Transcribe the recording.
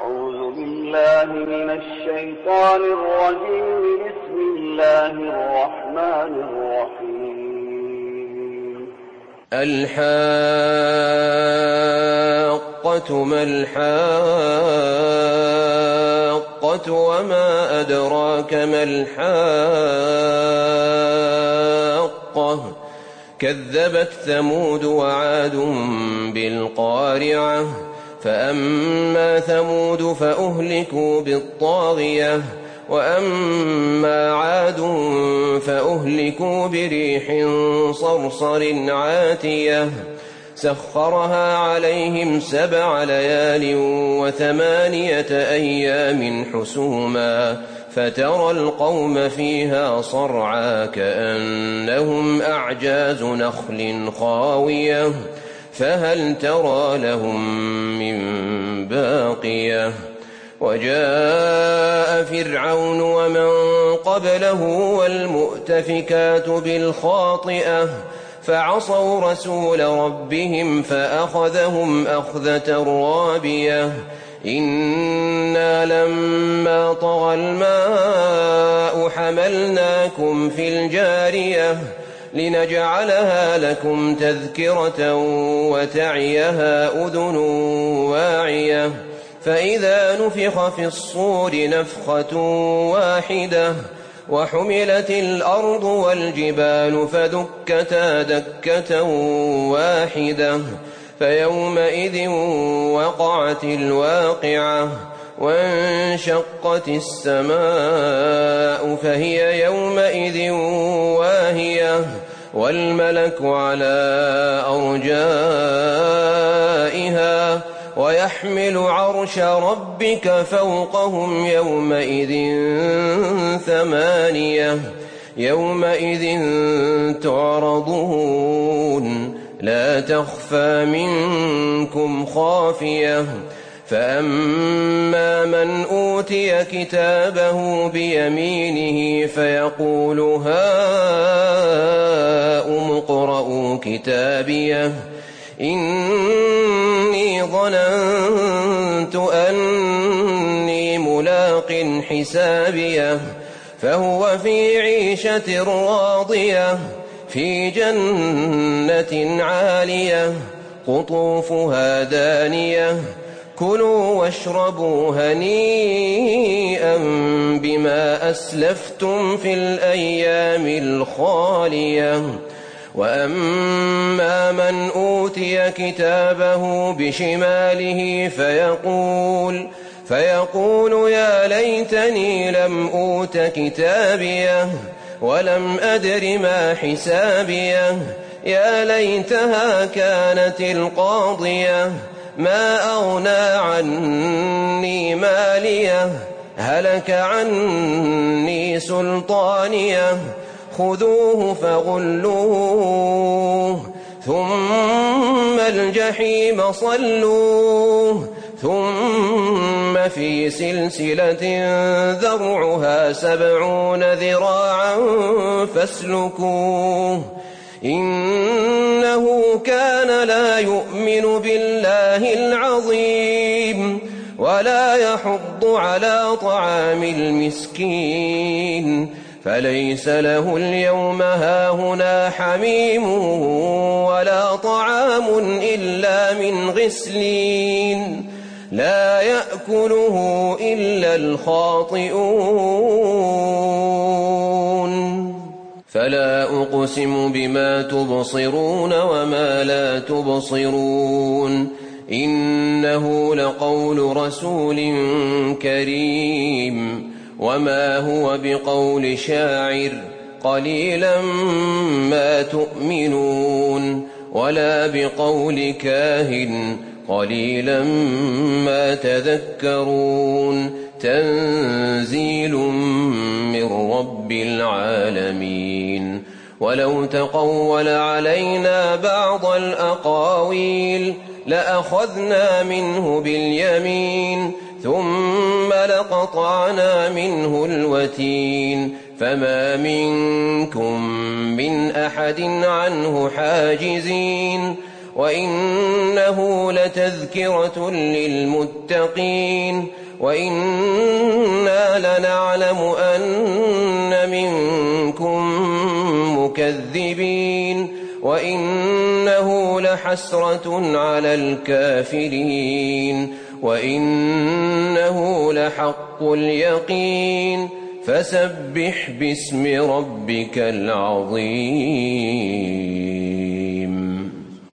أعوذ بالله من الشيطان الرجيم. بسم الله الرحمن الرحيم. الحاقة ما الحاقة وما أدراك ما الحاقة كذبت ثمود وعاد بالقارعة فأما ثمود فأهلكوا بالطاغية وأما عاد فأهلكوا بريح صرصر عاتية سخرها عليهم 7 ليال و8 أيام حسوما فترى القوم فيها صرعى كأنهم أعجاز نخل خاوية فهل ترى لهم من باقية وجاء فرعون ومن قبله والمؤتفكات بالخاطئة فعصوا رسول ربهم فأخذهم أخذة رابية إنا لما طغى الماء حملناكم في الجارية لنجعلها لكم تذكرة وتعيها أذن واعية فإذا نفخ في الصور نفخة واحدة وحملت الأرض والجبال فدكتا دكة واحدة فيومئذ وقعت الواقعة وانشقت السماء فهي يومئذ واهية والملك على أرجائها ويحمل عرش ربك فوقهم يومئذ 8 يومئذ تعرضون لا تخفى منكم خافية فأما من أوتي كتابه بيمينه فيقول هاؤم اقرءوا كتابيه إني ظننت أني ملاق حسابيه فهو في عيشة راضية في جنة عالية قطوفها دانية كلوا واشربوا هنيئا بما أسلفتم في الأيام الخالية وأما من أوتي كتابه بشماله فيقول يا ليتني لم أوت كتابيه ولم أدر ما حسابيه يا ليتها كانت القاضية ما أغنى عني ماليه هلك عني سلطانيه خذوه فغلوه ثم الجحيم صلوه ثم في سلسلة ذرعها 70 ذراعا فاسلكوه إنه كان لا يؤمن بالله العظيم ولا يحض على طعام المسكين فليس له اليوم هاهنا حميم ولا طعام إلا من غسلين لا يأكله إلا الخاطئون فلا أقسم بما تبصرون وما لا تبصرون إنه لقول رسول كريم وما هو بقول شاعر قليلا ما تؤمنون ولا بقول كاهن قليلا ما تذكرون تنزيل من رب العالمين ولو تقول علينا بعض الأقاويل لأخذنا منه باليمين ثم لقطعنا منه الوتين فما منكم من أحد عنه حاجزين وإنه لتذكرة للمتقين وإنا لنعلم أن منكم مكذبين وإنه لحسرة على الكافرين وإنه لحق اليقين فسبح باسم ربك العظيم.